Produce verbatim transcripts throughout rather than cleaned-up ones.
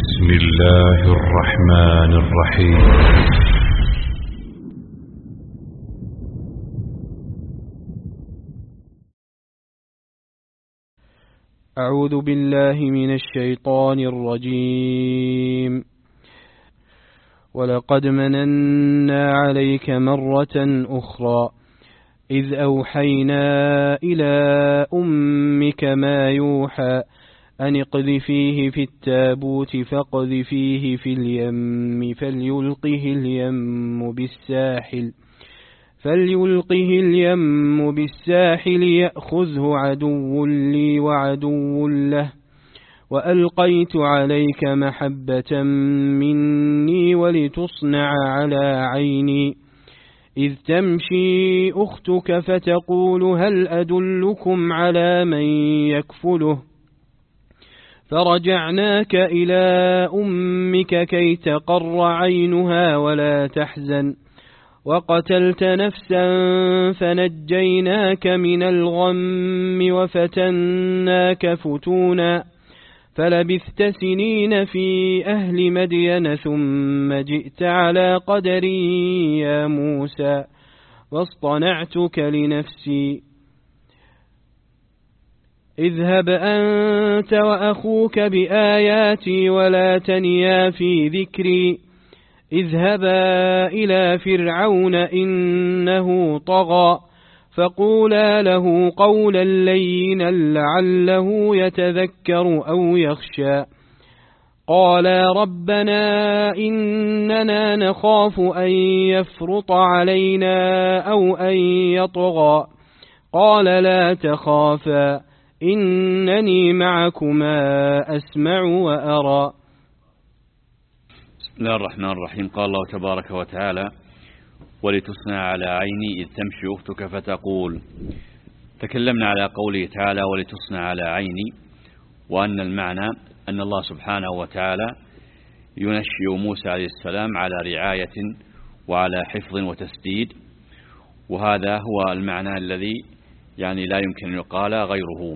بسم الله الرحمن الرحيم. أعوذ بالله من الشيطان الرجيم. ولقد مننا عليك مرة أخرى إذ أوحينا إلى أمك ما يوحى أن اقذفيه في التابوت فاقذفيه في اليم فليلقه اليم بالساحل فليلقه اليم بالساحل يأخذه عدو لي وعدو له وألقيت عليك محبة مني ولتصنع على عيني إذ تمشي أختك فتقول هل أدلكم على من يكفله فرجعناك إلى أمك كي تقر عينها ولا تحزن وقتلت نفسا فنجيناك من الغم وفتناك فتونا فلبثت سنين في أهل مدين ثم جئت على قدري يا موسى واصطنعتك لنفسي اذهب أنت وأخوك بآياتي ولا تنيا في ذكري اذهبا إلى فرعون إنه طغى فقولا له قولا لينا لعله يتذكر أو يخشى قالا ربنا إننا نخاف أن يفرط علينا أو أن يطغى قال لا تخافا إنني معكما أسمع وأرى. بسم الله الرحمن الرحيم. قال الله تبارك وتعالى ولتصنع على عيني إذ تمشي أختك فتقول. تكلمنا على قوله تعالى ولتصنع على عيني، وأن المعنى أن الله سبحانه وتعالى ينشئ موسى عليه السلام على رعاية وعلى حفظ وتسديد، وهذا هو المعنى الذي يعني لا يمكن أن يقال غيره.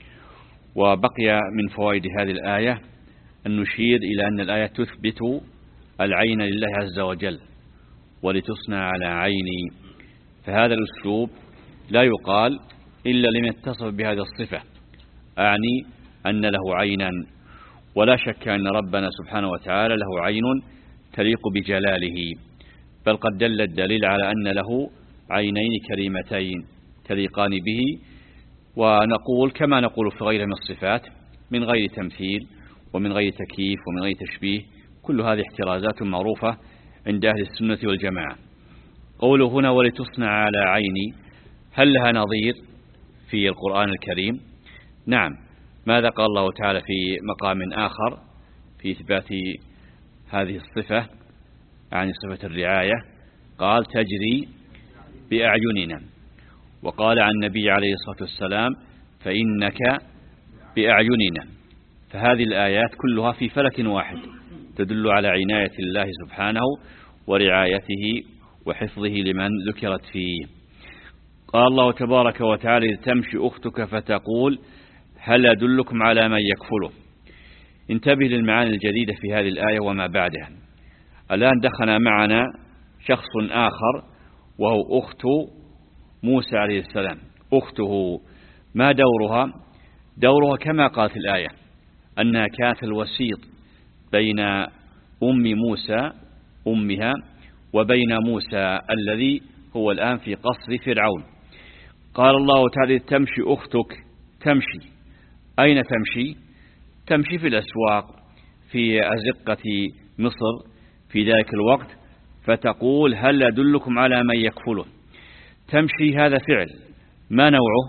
وبقي من فوائد هذه الآية أن نشير إلى أن الآية تثبت العين لله عز وجل ولتصنع على عيني، فهذا الأسلوب لا يقال إلا لمن اتصف بهذه الصفة، أعني أن له عينا، ولا شك أن ربنا سبحانه وتعالى له عين تليق بجلاله، بل قد دل الدليل على أن له عينين كريمتين تليقان به، ونقول كما نقول في غيره من الصفات من غير تمثيل ومن غير تكييف ومن غير تشبيه. كل هذه احترازات معروفة عند أهل السنة والجماعة. قوله هنا ولتصنع على عيني، هل لها نظير في القرآن الكريم؟ نعم. ماذا قال الله تعالى في مقام آخر في إثبات هذه الصفة عن صفة الرعاية؟ قال تجري بأعيننا، وقال عن النبي عليه الصلاة والسلام فإنك بأعيننا. فهذه الآيات كلها في فلك واحد تدل على عناية الله سبحانه ورعايته وحفظه لمن ذكرت فيه. قال الله تبارك وتعالى إذ تمشي أختك فتقول هل أدلكم على من يكفله. انتبه للمعاني الجديدة في هذه الآية وما بعدها. الآن دخل معنا شخص آخر وهو أخت موسى عليه السلام. أخته ما دورها؟ دورها كما قالت الآية أنها كانت الوسيط بين أم موسى أمها وبين موسى الذي هو الآن في قصر فرعون. قال الله تعالى تمشي أختك. تمشي أين تمشي؟ تمشي في الأسواق في أزقة مصر في ذلك الوقت، فتقول هل أدلكم على من يكفله. تمشي هذا فعل، ما نوعه؟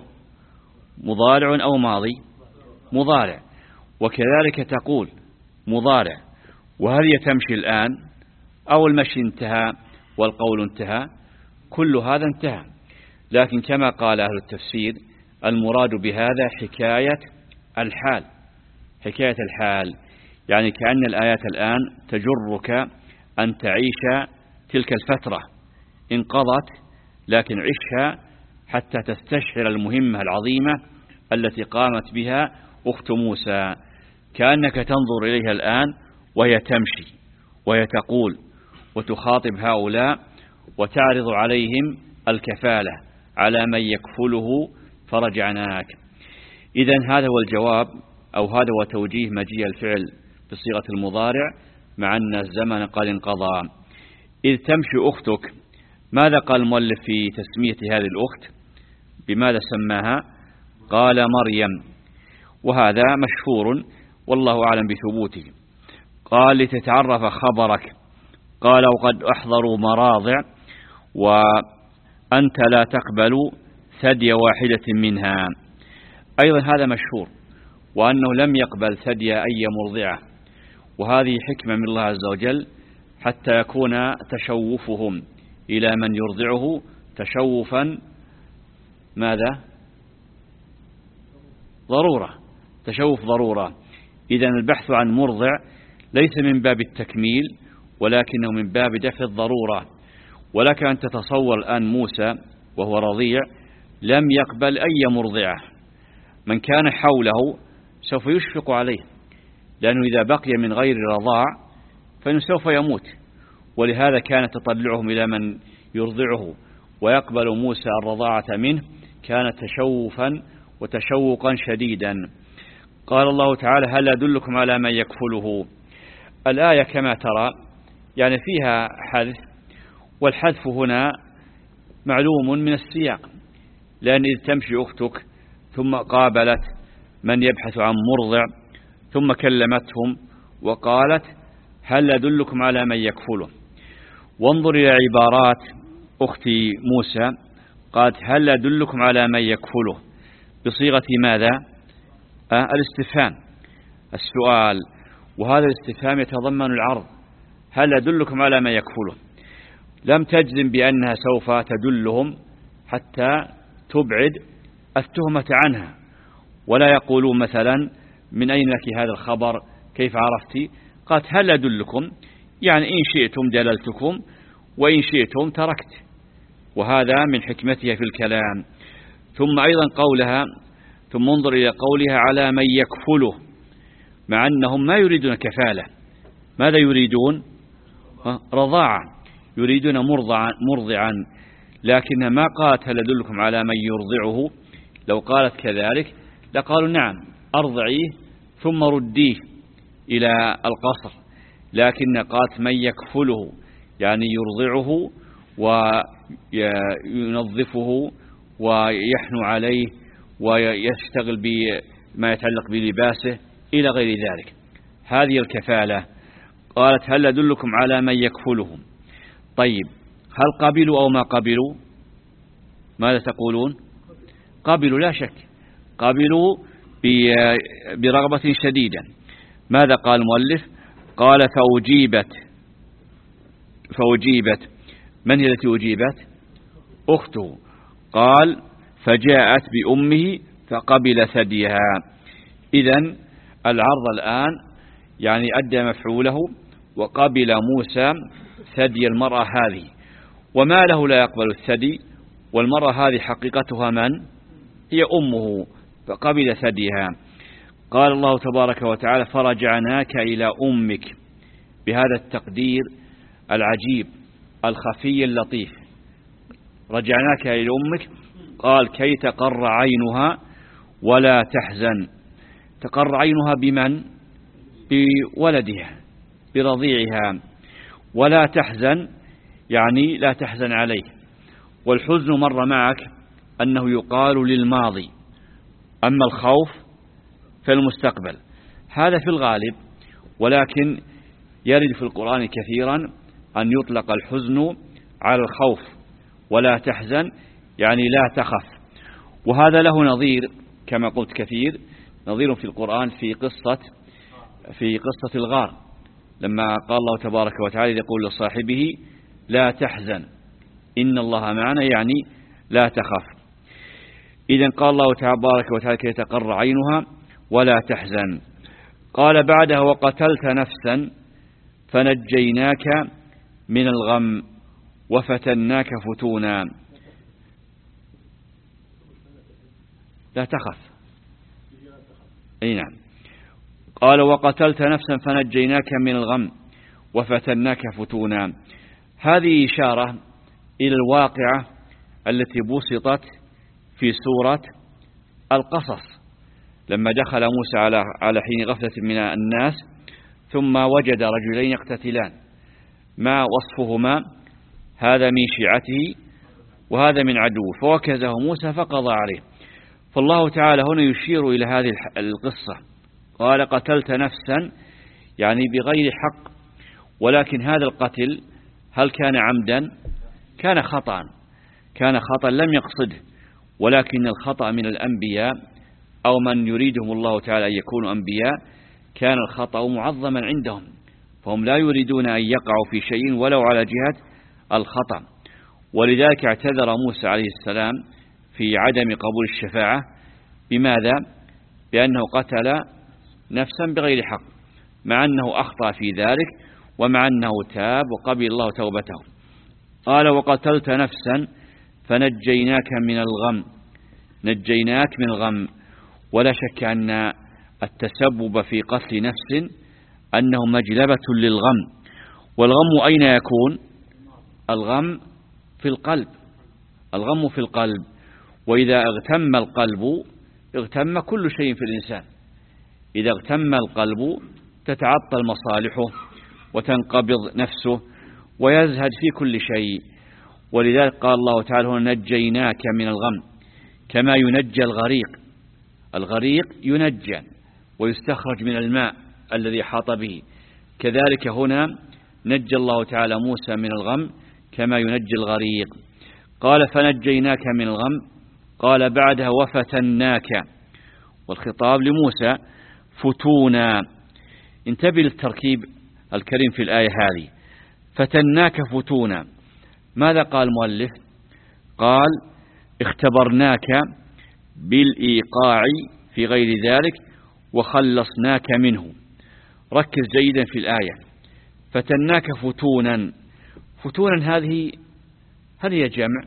مضارع أو ماضي؟ مضارع. وكذلك تقول مضارع. وهل هي تمشي الآن أو المشي انتهى والقول انتهى؟ كل هذا انتهى. لكن كما قال أهل التفسير المراد بهذا حكاية الحال، حكاية الحال، يعني كأن الآيات الآن تجرك أن تعيش تلك الفترة انقضت، لكن عشها حتى تستشعر المهمة العظيمة التي قامت بها أخت موسى، كأنك تنظر إليها الآن وهي تمشي وهي تقول وتخاطب هؤلاء وتعرض عليهم الكفالة على من يكفله فرجعناك. إذن هذا هو الجواب، أو هذا هو توجيه مجيء الفعل بصيغة المضارع مع أن الزمن قد انقضى. إذ تمشي أختك، ماذا قال المؤلف في تسمية هذه الأخت؟ بماذا سماها؟ قال مريم، وهذا مشهور والله أعلم بثبوته. قال لتتعرف خبرك، قال وقد أحضروا مراضع وأنت لا تقبل ثدي واحدة منها. أيضا هذا مشهور، وأنه لم يقبل ثدي أي مرضعة، وهذه حكمة من الله عز وجل حتى يكون تشوفهم إلى من يرضعه تشوفا ماذا؟ ضرورة، تشوف ضرورة. إذن البحث عن مرضع ليس من باب التكميل ولكنه من باب دفع الضرورة. ولك أن تتصور الآن موسى وهو رضيع لم يقبل أي مرضعة، من كان حوله سوف يشفق عليه، لأنه إذا بقي من غير رضاع فإنه سوف يموت. ولهذا كان تطلعهم إلى من يرضعه ويقبل موسى الرضاعة منه كان تشوفا وتشوقا شديدا. قال الله تعالى هل أدلكم على من يكفله. الآية كما ترى يعني فيها حذف، والحذف هنا معلوم من السياق، لأن إذ تمشي أختك ثم قابلت من يبحث عن مرضع ثم كلمتهم وقالت هل أدلكم على من يكفله. وانظر إلى عبارات أختي موسى، قالت هل أدلكم على من يكفله بصيغة ماذا؟ آه الاستفهام، السؤال، وهذا الاستفهام يتضمن العرض. هل أدلكم على من يكفله، لم تجزم بأنها سوف تدلهم حتى تبعد التهمة عنها، ولا يقولون مثلا من أين لك هذا الخبر، كيف عرفتي؟ قالت هل أدلكم، يعني إن شئتم دللتكم وإن شئتم تركت، وهذا من حكمتها في الكلام. ثم أيضا قولها ثم انظر إلى قولها على من يكفله، مع أنهم ما يريدون كفالة، ماذا يريدون؟ رضاعة، يريدون مرضعا, مرضعا لكنها ما قالت هل أدلكم على من يرضعه. لو قالت كذلك لقالوا نعم أرضعيه ثم رديه إلى القصر، لكن قالت من يكفله يعني يرضعه وينظفه ويحنو عليه ويشتغل بما يتعلق بلباسه إلى غير ذلك، هذه الكفالة. قالت هل أدلكم على من يكفلهم. طيب هل قبلوا أو ما قبلوا؟ ماذا تقولون؟ قبلوا لا شك، قبلوا برغبة شديدة. ماذا قال المؤلف؟ قال فأجيبت، فأجيبت من هي التي أجيبت؟ أخته. قال فجاءت بأمه فقبل ثديها. إذن العرض الآن يعني أدى مفعوله، وقبل موسى ثدي المرأة هذه، وما له لا يقبل الثدي، والمرأة هذه حقيقتها من؟ هي أمه، فقبل ثديها. قال الله تبارك وتعالى فرجعناك إلى أمك، بهذا التقدير العجيب الخفي اللطيف، رجعناك إلى أمك. قال كي تقر عينها ولا تحزن. تقر عينها بمن؟ بولدها، برضيعها. ولا تحزن يعني لا تحزن عليه. والحزن مر معك أنه يقال للماضي، أما الخوف في المستقبل، هذا في الغالب، ولكن يرد في القرآن كثيرا أن يطلق الحزن على الخوف. ولا تحزن يعني لا تخف، وهذا له نظير كما قلت كثير، نظير في القرآن في قصة في قصة الغار، لما قال الله تبارك وتعالى يقول لصاحبه لا تحزن إن الله معنا، يعني لا تخف. إذن قال الله تبارك وتعالى كي تقر عينها ولا تحزن. قال بعدها وقتلت نفسا فنجيناك من الغم وفتناك فتونا. لا تخف، أي نعم. قال وقتلت نفسا فنجيناك من الغم وفتناك فتونا. هذه إشارة إلى الواقعة التي بسطت في سورة القصص لما دخل موسى على على حين غفلة من الناس ثم وجد رجلين يقتتلان، ما وصفهما؟ هذا من شيعته وهذا من عدوه، فوكزه موسى فقضى عليه. فالله تعالى هنا يشير إلى هذه القصة، قال قتلت نفسا يعني بغير حق، ولكن هذا القتل هل كان عمدا؟ كان خطأ، كان خطأ لم يقصده، ولكن الخطأ من الأنبياء أو من يريدهم الله تعالى أن يكونوا أنبياء كان الخطأ معظما عندهم، فهم لا يريدون أن يقعوا في شيء ولو على جهة الخطأ. ولذلك اعتذر موسى عليه السلام في عدم قبول الشفاعة بماذا؟ بأنه قتل نفسا بغير حق، مع أنه أخطأ في ذلك ومع أنه تاب وقبل الله توبته. قال وقتلت نفسا فنجيناك من الغم، نجيناك من الغم. ولا شك أن التسبب في قتل نفس أنه مجلبة للغم، والغم أين يكون؟ الغم في القلب، الغم في القلب، وإذا اغتم القلب اغتم كل شيء في الإنسان. إذا اغتم القلب تتعطل مصالحه وتنقبض نفسه ويزهد في كل شيء. ولذلك قال الله تعالى هنا نجيناك من الغم، كما ينجى الغريق، الغريق ينجى ويستخرج من الماء الذي حاط به، كذلك هنا نجى الله تعالى موسى من الغم كما ينجي الغريق. قال فنجيناك من الغم، قال بعدها وفتناك، والخطاب لموسى فتونا. انتبه للتركيب الكريم في الآية هذه، فتناك فتونا. ماذا قال المؤلف؟ قال اختبرناك بالإيقاع في غير ذلك وخلصناك منه. ركز جيدا في الآية، فتناك فتونا. فتونا هذه هل هي جمع؟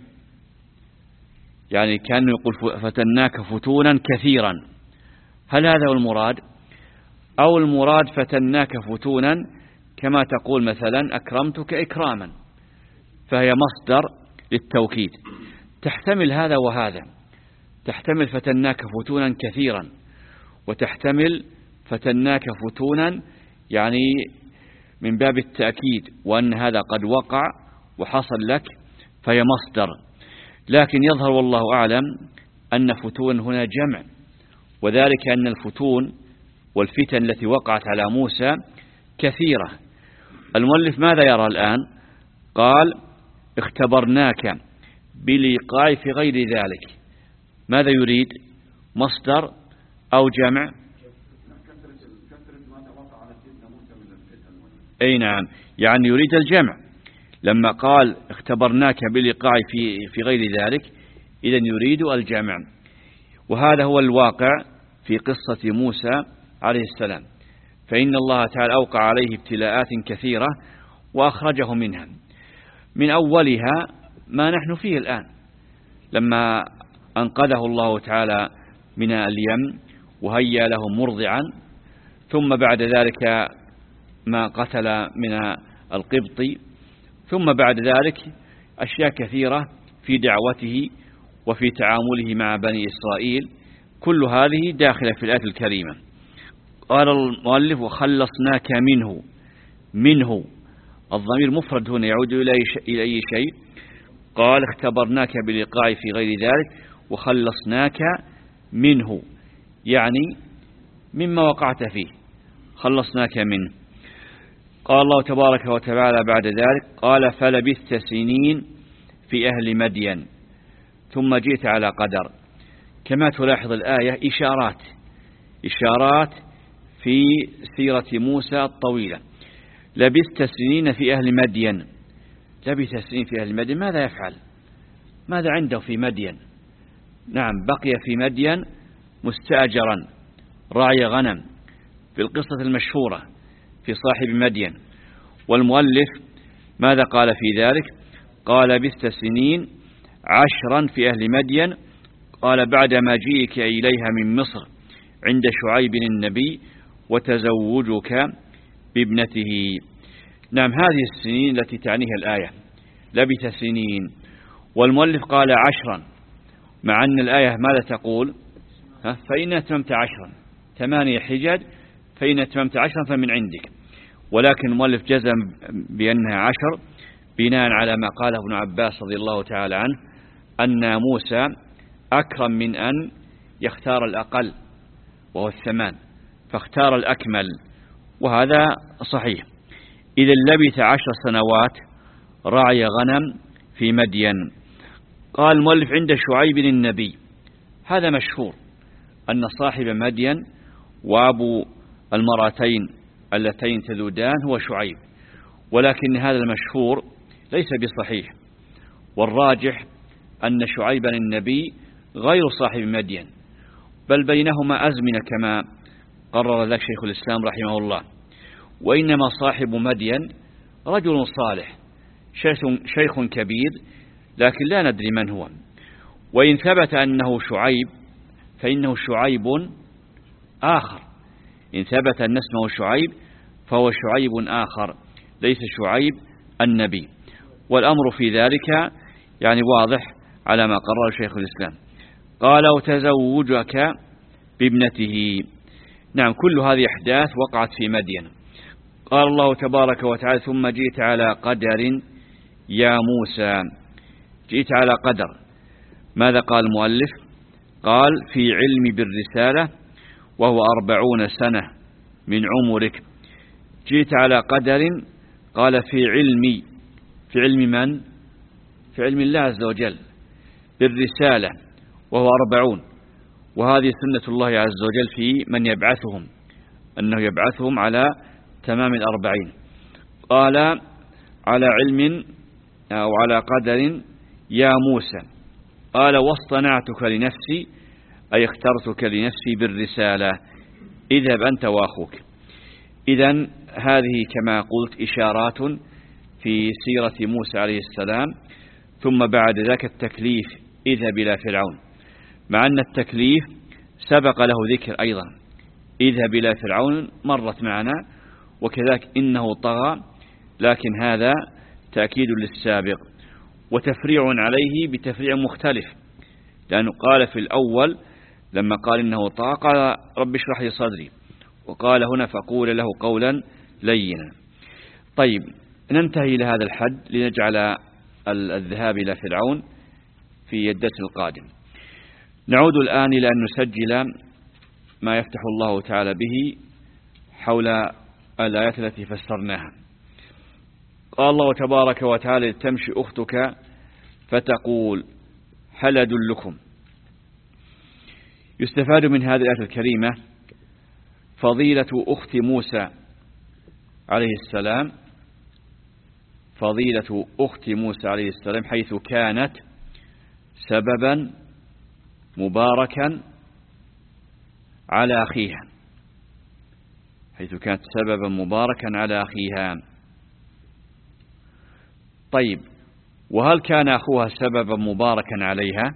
يعني كأنه يقول فتناك فتونا كثيرا، هل هذا هو المراد؟ أو المراد فتناك فتونا كما تقول مثلا أكرمتك إكراما، فهي مصدر للتوكيد، تحتمل هذا وهذا، تحتمل فتناك فتونا كثيرا، وتحتمل فتناك فتونا يعني من باب التأكيد وأن هذا قد وقع وحصل لك، فهي مصدر. لكن يظهر والله أعلم أن فتون هنا جمع، وذلك أن الفتون والفتن التي وقعت على موسى كثيرة. المؤلف ماذا يرى الآن؟ قال اختبرناك بالإيقاع في غير ذلك. ماذا يريد؟ مصدر أو جمع؟ أي نعم، يعني يريد الجمع. لما قال اختبرناك بالإيقاع في في غير ذلك إذن يريد الجمع، وهذا هو الواقع في قصة موسى عليه السلام. فإن الله تعالى أوقع عليه ابتلاءات كثيرة وأخرجه منها، من أولها ما نحن فيه الآن، لما أنقذه الله تعالى من اليم وهيا له مرضعا، ثم بعد ذلك ما قتل من القبطي، ثم بعد ذلك أشياء كثيرة في دعوته وفي تعامله مع بني إسرائيل، كل هذه داخلة في الآية الكريمة. قال المؤلف وخلصناك منه، منه الضمير مفرد هنا يعود إلى أي شيء؟ قال اختبرناك بالإيقاع في غير ذلك وخلصناك منه، يعني مما وقعت فيه خلصناك منه. قال الله تبارك وتعالى بعد ذلك قال فلبثت سنين في أهل مدين ثم جئت على قدر. كما تلاحظ الآية إشارات إشارات في سيرة موسى الطويلة. لبثت سنين في أهل مدين، لبث سنين في أهل مدين، ماذا يفعل؟ ماذا عنده في مدين؟ نعم، بقي في مدين مستأجرا راعي غنم في القصة المشهورة في صاحب مدين. والمؤلف ماذا قال في ذلك؟ قال لبثت سنين عشرا في أهل مدين، قال بعد ما جيئك إليها من مصر عند شعيب النبي وتزوجك بابنته. نعم، هذه السنين التي تعنيها الآية، لبث سنين، والمؤلف قال عشرا، مع أن الآية ماذا تقول؟ فإن أتممت عشرا، ثمانية حجج، فإن أتممت عشرا فمن عندك. ولكن المؤلف جزم بأنها عشر بناء على ما قاله ابن عباس رضي الله تعالى عنه، أن موسى أكرم من أن يختار الأقل وهو الثمان، فاختار الأكمل، وهذا صحيح. إذا لبث عشر سنوات راعي غنم في مدين. قال المؤلف عند شعيب النبي، هذا مشهور أن صاحب مدين وأبو المرأتين اللتين تذودان هو شعيب، ولكن هذا المشهور ليس بصحيح، والراجح أن شعيبا النبي غير صاحب مدين، بل بينهما أزمنة كما قرر ذلك شيخ الإسلام رحمه الله، وإنما صاحب مدين رجل صالح شيخ كبير، لكن لا ندري من هو. وإن ثبت أنه شعيب فإنه شعيب آخر، إن ثبت أن اسمه شعيب فهو شعيب آخر ليس شعيب النبي، والأمر في ذلك يعني واضح على ما قرر شيخ الإسلام. قال وتزوجك بابنته. نعم، كل هذه أحداث وقعت في مدين. قال الله تبارك وتعالى ثم جئت على قدر يا موسى. جئت على قدر، ماذا قال المؤلف؟ قال في علم بالرسالة وهو أربعون سنة من عمرك. جئت على قدر، قال في علمي، في علم من؟ في علم الله عز وجل بالرسالة وهو أربعون، وهذه سنة الله عز وجل في من يبعثهم، أنه يبعثهم على تمام الأربعين. قال على علم أو على قدر يا موسى. قال واصطنعتك لنفسي، أي اخترتك لنفسي بالرسالة، اذهب أنت وأخوك. إذن هذه كما قلت إشارات في سيرة موسى عليه السلام. ثم بعد ذلك التكليف، اذهب إلى فرعون، مع أن التكليف سبق له ذكر أيضا، اذهب إلى فرعون مرت معنا، وكذلك إنه طغى، لكن هذا تأكيد للسابق وتفريع عليه بتفريع مختلف، لأنه قال في الأول لما قال إنه طغى قال رب اشرح لي صدري، وقال هنا فقول له قولا لينا. طيب، ننتهي إلى هذا الحد لنجعل الذهاب إلى فرعون في الدرس القادم. نعود الآن إلى أن نسجل ما يفتح الله تعالى به حول الآيات التي فسرناها. قال الله تبارك وتعالى تمشي أختك فتقول هل أدلكم. يستفاد من هذه الآية الكريمة فضيلة أخت موسى عليه السلام، فضيلة أخت موسى عليه السلام، حيث كانت سببا مباركا على أخيها، حيث كانت سببا مباركا على أخيها. طيب، وهل كان أخوها سببا مباركا عليها؟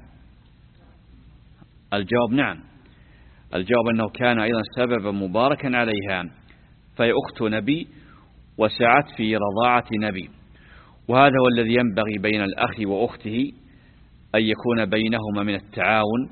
الجواب نعم، الجواب أنه كان أيضا سببا مباركا عليها، فهي أخت نبي وسعت في رضاعة نبي، وهذا هو الذي ينبغي بين الأخ وأخته، أن يكون بينهما من التعاون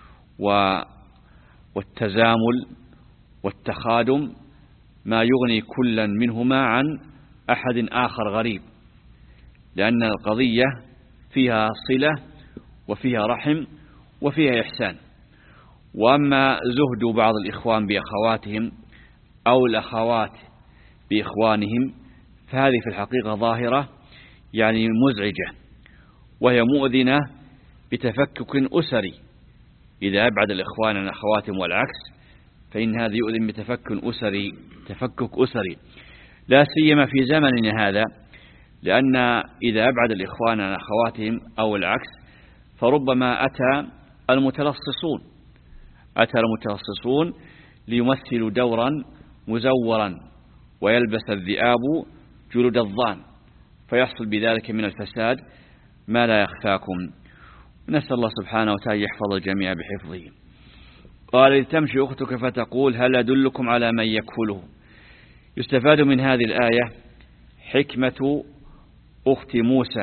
والتزامل والتخادم ما يغني كلا منهما عن أحد آخر غريب، لأن القضية فيها صلة وفيها رحم وفيها إحسان. وأما زهد بعض الإخوان بأخواتهم أو الأخوات بإخوانهم فهذه في الحقيقة ظاهرة يعني مزعجة، وهي مؤذنة بتفكك أسري. إذا أبعد الإخوان عن أخواتهم والعكس فإن هذا يؤذن بتفكك أسري تفكك أسري لا سيما في زمننا هذا، لأن إذا أبعد الإخوان عن أخواتهم أو العكس فربما أتى المتلصصون أتى المتلصصون ليمثلوا دورا مزورا ويلبس الذئاب جلود الضان، فيحصل بذلك من الفساد ما لا يخفاكم. نسأل الله سبحانه وتعالى يحفظ الجميع بحفظه. قال تمشي أختك فتقول هل أدلكم على من يكفله. يستفاد من هذه الآية حكمة أخت موسى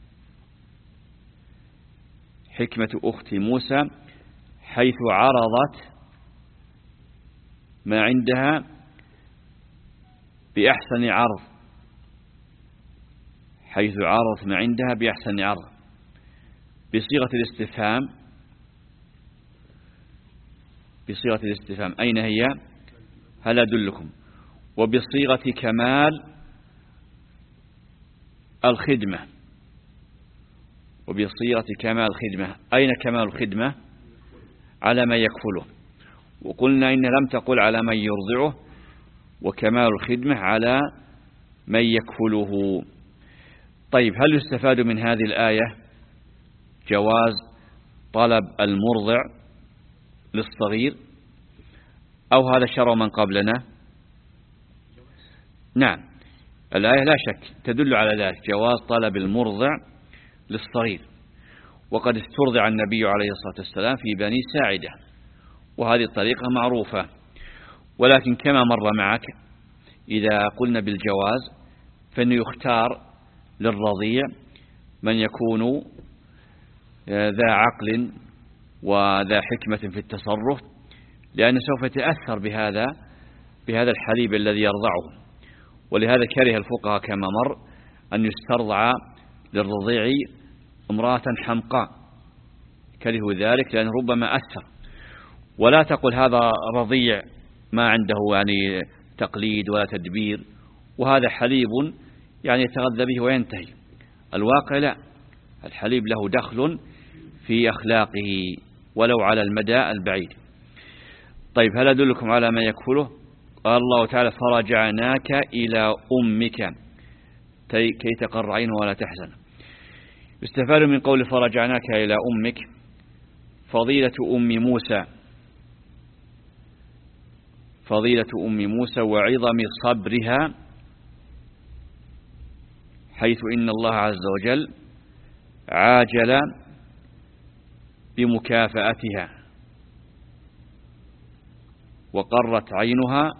حكمة أخت موسى حيث عرضت ما عندها بأحسن عرض حيث عرضت ما عندها بأحسن عرض بصيغة الاستفهام بصيغة الاستفهام أين هي هل أدلكم، وبصيغة كمال الخدمة وبصيغة كمال الخدمة أين كمال الخدمة على ما يكفله، وقلنا إن لم تقل على من يرضعه، وكمال الخدمة على من يكفله. طيب هل يستفاد من هذه الآية جواز طلب المرضع للصغير أو هذا شرع من قبلنا؟ نعم، الآية لا شك تدل على ذلك، جواز طلب المرضع للصغير، وقد استرضع النبي عليه الصلاة والسلام في بني ساعدة، وهذه الطريقة معروفة. ولكن كما مر معك إذا قلنا بالجواز فإنه يختار للرضيع من يكون ذا عقل وذا حكمة في التصرف، لأنه سوف يتأثر بهذا بهذا الحليب الذي يرضعه. ولهذا كره الفقهاء كما مر أن يسترضع للرضيع امرأة حمقاء، كرهوا ذلك لأنه ربما أثر. ولا تقل هذا رضيع ما عنده يعني تقليد ولا تدبير وهذا حليب يعني يتغذى به وينتهي. الواقع لا، الحليب له دخل في أخلاقه ولو على المدى البعيد. طيب هل أدلكم على ما يكفله؟ قال الله تعالى فرجعناك إلى أمك كي تقر عينه ولا تحزن. يستفاد من قول فرجعناك إلى أمك فضيلة أم موسى فضيلة أم موسى وعظم صبرها، حيث إن الله عز وجل عاجل بمكافأتها وقرت عينها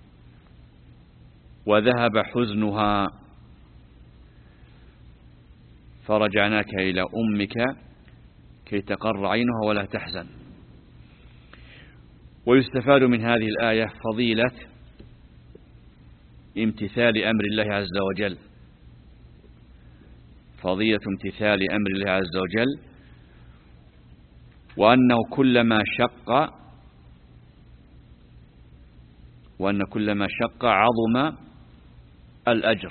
وذهب حزنها. فرجعناك إلى أمك كي تقر عينها ولا تحزن. ويستفاد من هذه الآية فضيلة امتثال أمر الله عز وجل فضيلة امتثال أمر الله عز وجل وأنه كلما شق وأن كلما شق عظم الأجر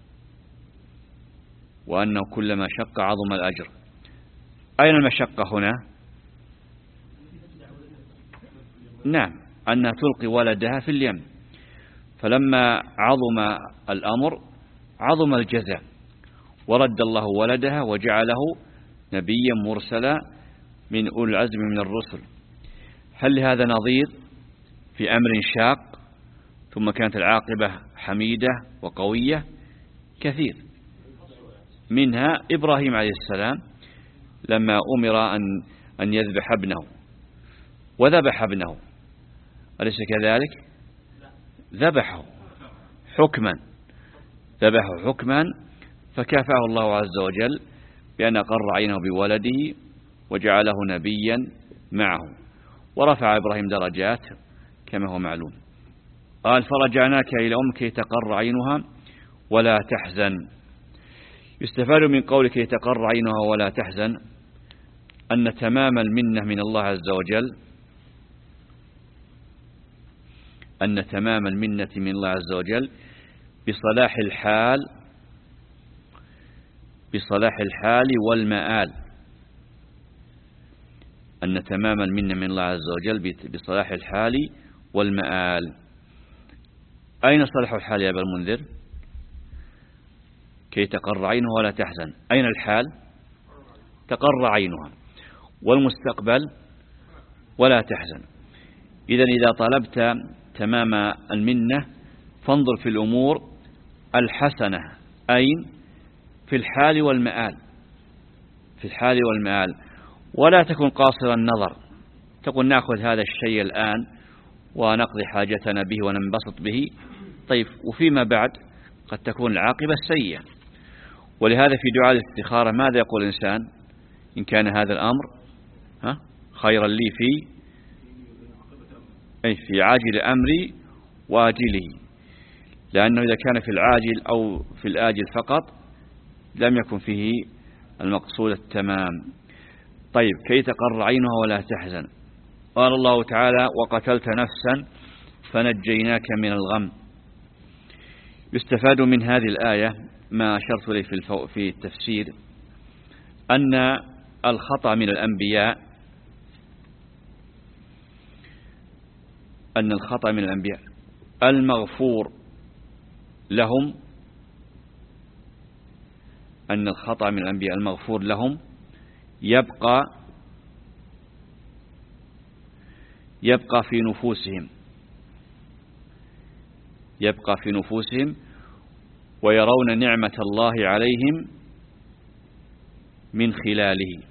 وأنه كلما شق عظم الأجر. أين المشقة هنا؟ نعم، أنها تلقي ولدها في اليم، فلما عظم الأمر عظم الجزاء، ورد الله ولدها وجعله نبيا مرسلا من أولي العزم من الرسل. هل لهذا نظير في أمر شاق ثم كانت العاقبة حميدة وقوية؟ كثير، منها إبراهيم عليه السلام لما أمر أن أن يذبح ابنه وذبح ابنه، أليس كذلك؟ ذبحه حكما ذبحه حكما فكافأه الله عز وجل بأن أقر عينه بولده وجعله نبيا معه، ورفع إبراهيم درجات كما هو معلوم. قال فرجعناك إلى أمك كي تقر عينها ولا تحزن. يستفاد من قولك كي تقر عينها ولا تحزن أن تمام المنة من الله عز وجل أن تمام المنة من الله عز وجل بصلاح الحال بصلاح الحال والمآل أن تمام المنة من الله عز وجل بصلاح الحال والمآل. أين صلاح الحال يا أبا المنذر؟ كي تقر عينها ولا تحزن، أين الحال؟ تقر عينها، والمستقبل ولا تحزن. إذن إذا طلبت تمام المنة فانظر في الأمور الحسنة، أين؟ في الحال والمآل في الحال والمآل ولا تكن قاصر النظر تقول نأخذ هذا الشيء الآن ونقضي حاجتنا به وننبسط به، طيب وفيما بعد قد تكون العاقبة السيئة. ولهذا في دعاء الاستخارة ماذا يقول الإنسان إن كان هذا الأمر ها خيرا لي في أي في عاجل أمري وآجله، لأنه إذا كان في العاجل أو في الآجل فقط لم يكن فيه المقصود التمام. طيب كي تقر عينها ولا تحزن. قال الله تعالى وقتلت نفسا فنجيناك من الغم. يستفاد من هذه الآية ما أشرت إليه في, الفو... في التفسير أن الخطأ من الأنبياء أن الخطأ من الأنبياء المغفور لهم أن الخطأ من الأنبياء المغفور لهم يبقى يبقى في نفوسهم يبقى في نفوسهم ويرون نعمة الله عليهم من خلاله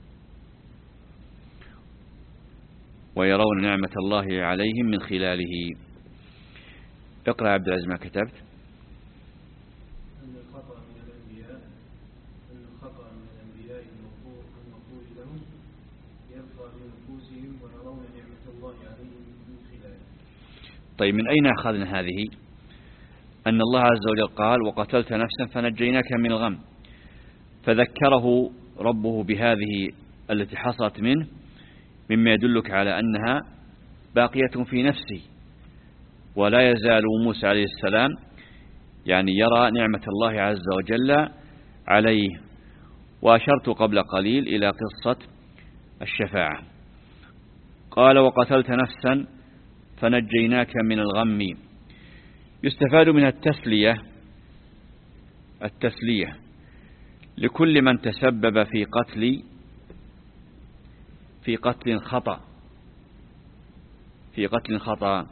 ويرون نعمة الله عليهم من خلاله. اقرأ عبد العزيز ما كتبت. أن الخطأ من الأنبياء أن الخطأ من الأنبياء المغفور لهم يبقى في نفوسهم ويرون نعمة الله عليهم من خلاله. طيب من أين أخذنا هذه؟ أن الله عز وجل قال وقتلت نفسا فنجيناك من الغم، فذكره ربه بهذه التي حصلت منه مما يدلك على أنها باقية في نفسه. ولا يزال موسى عليه السلام يعني يرى نعمة الله عز وجل عليه. وأشرت قبل قليل إلى قصة الشفاعة. قال وقتلت نفسا فنجيناك من الغم. يستفاد من التسلية التسلية لكل من تسبب في قتل في قتل خطأ في قتل خطأ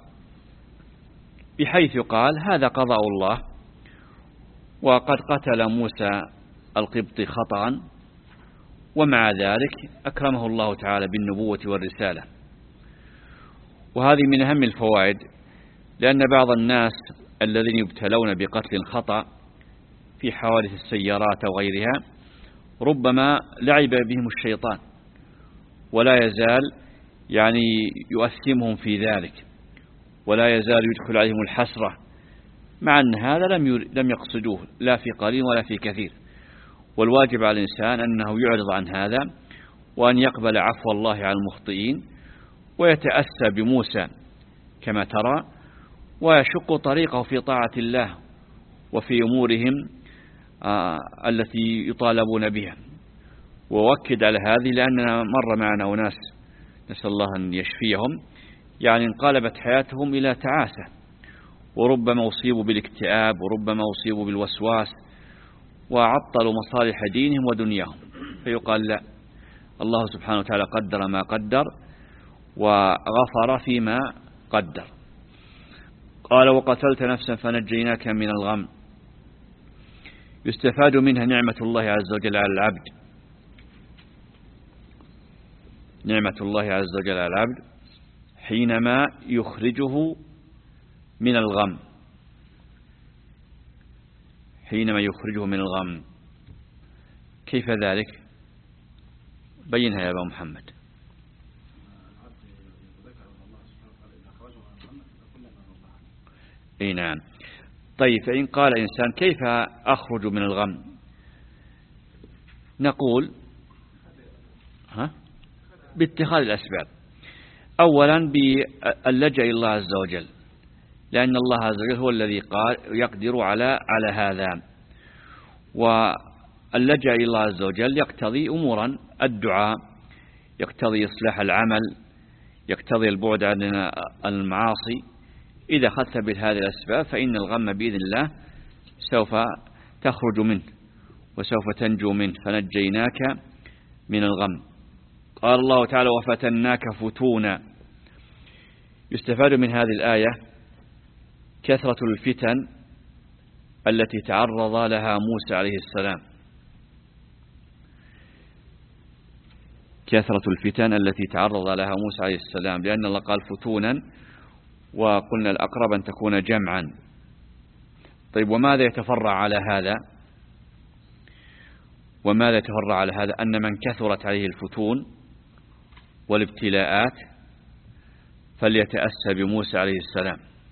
بحيث قال هذا قضاء الله، وقد قتل موسى القبطي خطأ ومع ذلك أكرمه الله تعالى بالنبوة والرسالة. وهذه من أهم الفوائد، لأن بعض الناس الذين يبتلون بقتل خطأ في حوادث السيارات أو غيرها ربما لعب بهم الشيطان ولا يزال يعني يؤثمهم في ذلك، ولا يزال يدخل عليهم الحسرة، مع أن هذا لم لم يقصدوه لا في قليل ولا في كثير. والواجب على الإنسان أنه يعرض عن هذا وأن يقبل عفو الله على المخطئين ويتأسى بموسى كما ترى، ويشق طريقه في طاعة الله وفي أمورهم آه التي يطالبون بها. ووكد على هذه لأننا مر معنا أناس نسأل الله أن يشفيهم يعني انقلبت حياتهم إلى تعاسة، وربما أصيبوا بالاكتئاب وربما أصيبوا بالوسواس وعطلوا مصالح دينهم ودنياهم. فيقال لا، الله سبحانه وتعالى قدر ما قدر وغفر فيما قدر. قال وقتلت نفسا فنجيناك من الغم. يستفاد منها نعمة الله عز وجل على العبد نعمة الله عز وجل على العبد حينما يخرجه من الغم حينما يخرجه من الغم. كيف ذلك؟ بينها يا أبا محمد. اي نعم. طيب فإن قال إنسان كيف أخرج من الغم؟ نقول ها باتخاذ الأسباب. أولا باللجأ إلى الله عز وجل، لأن الله عز وجل هو الذي قال يقدر على على هذا. واللجأ إلى الله عز وجل يقتضي أمورا، الدعاء يقتضي إصلاح العمل، يقتضي البعد عن المعاصي. إذا أخذت بهذه الأسباب فإن الغم بإذن الله سوف تخرج منه وسوف تنجو منه. فنجيناك من الغم. قال الله تعالى وفتناك فتونا. يستفاد من هذه الآية كثرة الفتن التي تعرض لها موسى عليه السلام. كثرة الفتن التي تعرض لها موسى عليه السلام، لأن الله قال فتونا، وقلنا الأقرب أن تكون جمعا. طيب وماذا يتفرع على هذا؟ وماذا يتفرع على هذا؟ أن من كثرت عليه الفتون والابتلاءات فليتأسى بموسى عليه السلام،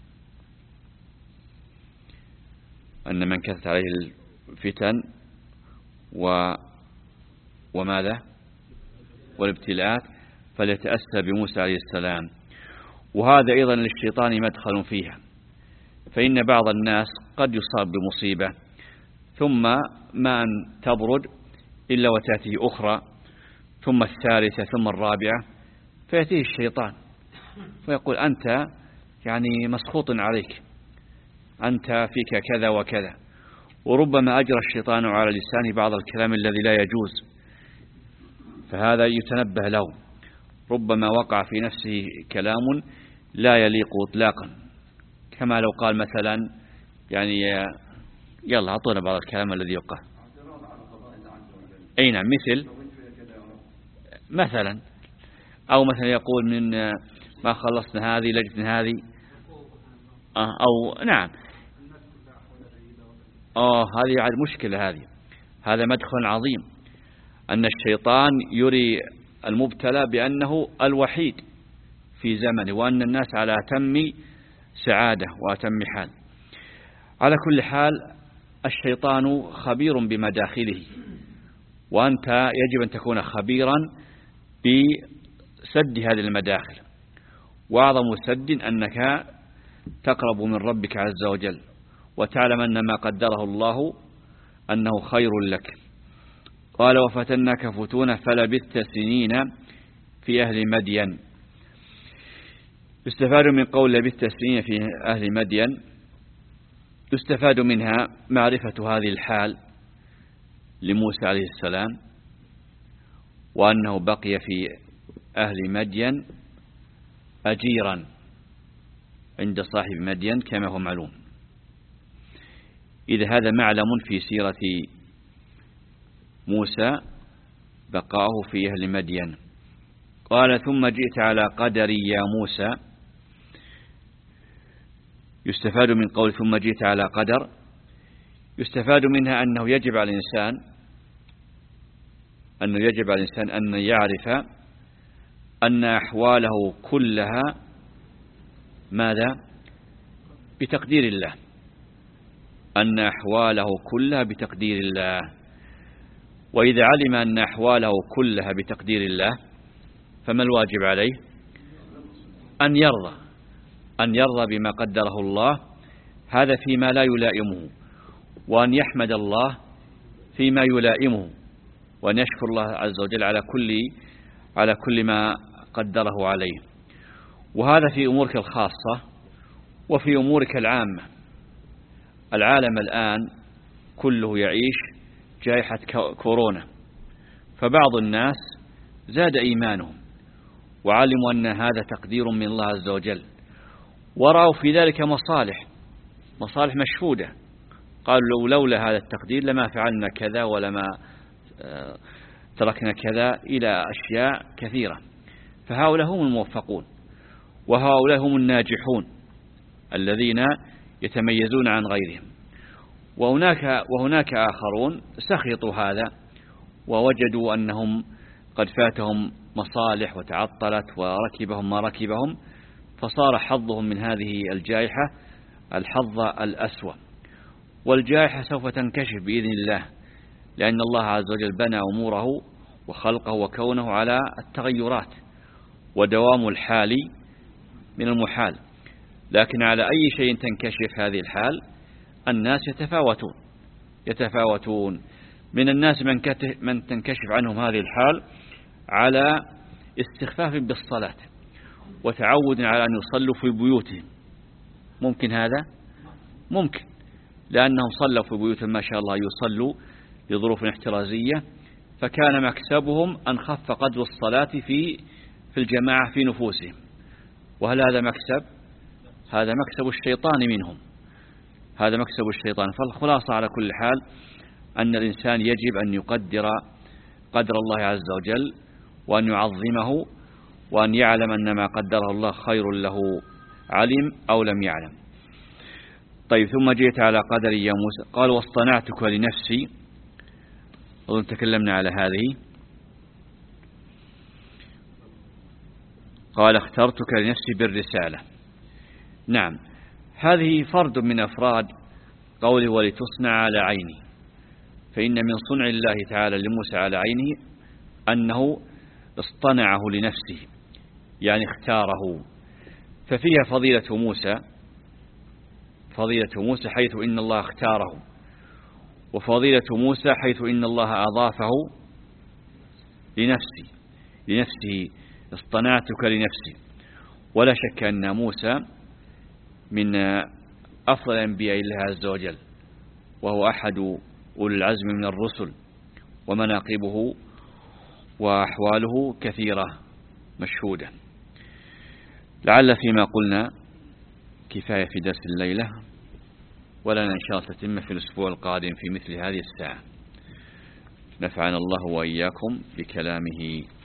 أن من كثرت عليه الفتن و وماذا والابتلاءات فليتأسى بموسى عليه السلام. وهذا أيضا للشيطان مدخل فيها، فإن بعض الناس قد يصاب بمصيبة ثم ما أن تبرد إلا وتأتيه أخرى، ثم الثالثة، ثم الرابعة، فيأتيه الشيطان ويقول أنت يعني مسخوط عليك، أنت فيك كذا وكذا، وربما أجرى الشيطان على لسانه بعض الكلام الذي لا يجوز، فهذا يتنبه له. ربما وقع في نفسه كلام لا يليق إطلاقا، كما لو قال مثلا يعني يلا أعطونا بعض الكلام الذي يقع. أي نعم، مثل مثلا أو مثلا يقول من ما خلصنا هذه لجنة هذه، أو نعم آه هذه عاد مشكلة. هذه هذا مدخل عظيم، أن الشيطان يري المبتلى بأنه الوحيد في زمنه، وأن الناس على أتم سعادة وأتم حال. على كل حال الشيطان خبير بمداخله، وأنت يجب أن تكون خبيرا بسد هذه المداخل، وأعظم سد أنك تقرب من ربك عز وجل، وتعلم أن ما قدره الله أنه خير لك. قال وفتناك فتونا فلبثت سنين في أهل مدين. يستفاد من قول لبثت سنين في أهل مدين، يستفاد منها معرفة هذه الحال لموسى عليه السلام، وأنه بقي في أهل مدين أجيرا عند صاحب مدين كما هو معلوم. إذا هذا معلم في سيرة موسى بقاه في أهل مدين. قال ثم جئت على قدري يا موسى. يستفاد من قول ثم جئت على قدر، يستفاد منها أنه يجب على الإنسان أنه يجب على الإنسان أن يعرف أن أحواله كلها ماذا؟ بتقدير الله، أن أحواله كلها بتقدير الله. وإذا علم أن أحواله كلها بتقدير الله فما الواجب عليه؟ أن يرضى أن يرضى بما قدره الله، هذا فيما لا يلائمه، وأن يحمد الله فيما يلائمه، وأن يشكر الله عز وجل على كل على كل ما قدره عليه. وهذا في أمورك الخاصة وفي أمورك العامة. العالم الآن كله يعيش جائحة كورونا، فبعض الناس زاد إيمانهم وعلموا أن هذا تقدير من الله عز وجل، ورأوا في ذلك مصالح مصالح مشهودة، قالوا لولا هذا التقدير لما فعلنا كذا ولما تركنا كذا، إلى أشياء كثيرة. فهؤلاء هم الموفقون، وهؤلاء هم الناجحون الذين يتميزون عن غيرهم. وهناك وهناك آخرون سخطوا هذا ووجدوا أنهم قد فاتهم مصالح وتعطلت وركبهم ما ركبهم، فصار حظهم من هذه الجائحة الحظ الأسوأ. والجائحة سوف تنكشف بإذن الله، لأن الله عز وجل بنى أموره وخلقه وكونه على التغيرات، ودوام الحال من المحال. لكن على أي شيء تنكشف هذه الحال الناس يتفاوتون يتفاوتون من الناس من, من تنكشف عنهم هذه الحال على استخفاف بالصلاة وتعود على أن يصلوا في بيوتهم. ممكن هذا؟ ممكن، لأنهم صلوا في بيوتهم ما شاء الله يصلوا لظروف احترازية، فكان مكسبهم أن خف قدر الصلاة في في الجماعة في نفوسهم. وهل هذا مكسب؟ هذا مكسب الشيطان منهم، هذا مكسب الشيطان. فالخلاصة على كل حال أن الإنسان يجب أن يقدر قدر الله عز وجل، وأن يعظمه وأن يعلم أن ما قدره الله خير له، علم أو لم يعلم. طيب، ثم جئت على قدري يا موسى، قال واصطنعتك لنفسي. أظن تكلمنا على هذه. قال اخترتك لنفسي بالرسالة. نعم، هذه فرد من أفراد قوله ولتصنع على عيني، فإن من صنع الله تعالى لموسى على عينه أنه اصطنعه لنفسه، يعني اختاره. ففيها فضيلة موسى فضيلة موسى حيث إن الله اختاره، وفضيلة موسى حيث إن الله أضافه لنفسه لنفسه اصطنعتك لنفسي. ولا شك أن موسى من أفضل أنبياء الله عز وجل، وهو أحد أولي العزم من الرسل، ومناقبه وأحواله كثيرة مشهودة. لعل فيما قلنا كفاية في درس الليلة، ولنا إن شاء الله تتم في الأسبوع القادم في مثل هذه الساعة. نفعنا الله وإياكم بكلامه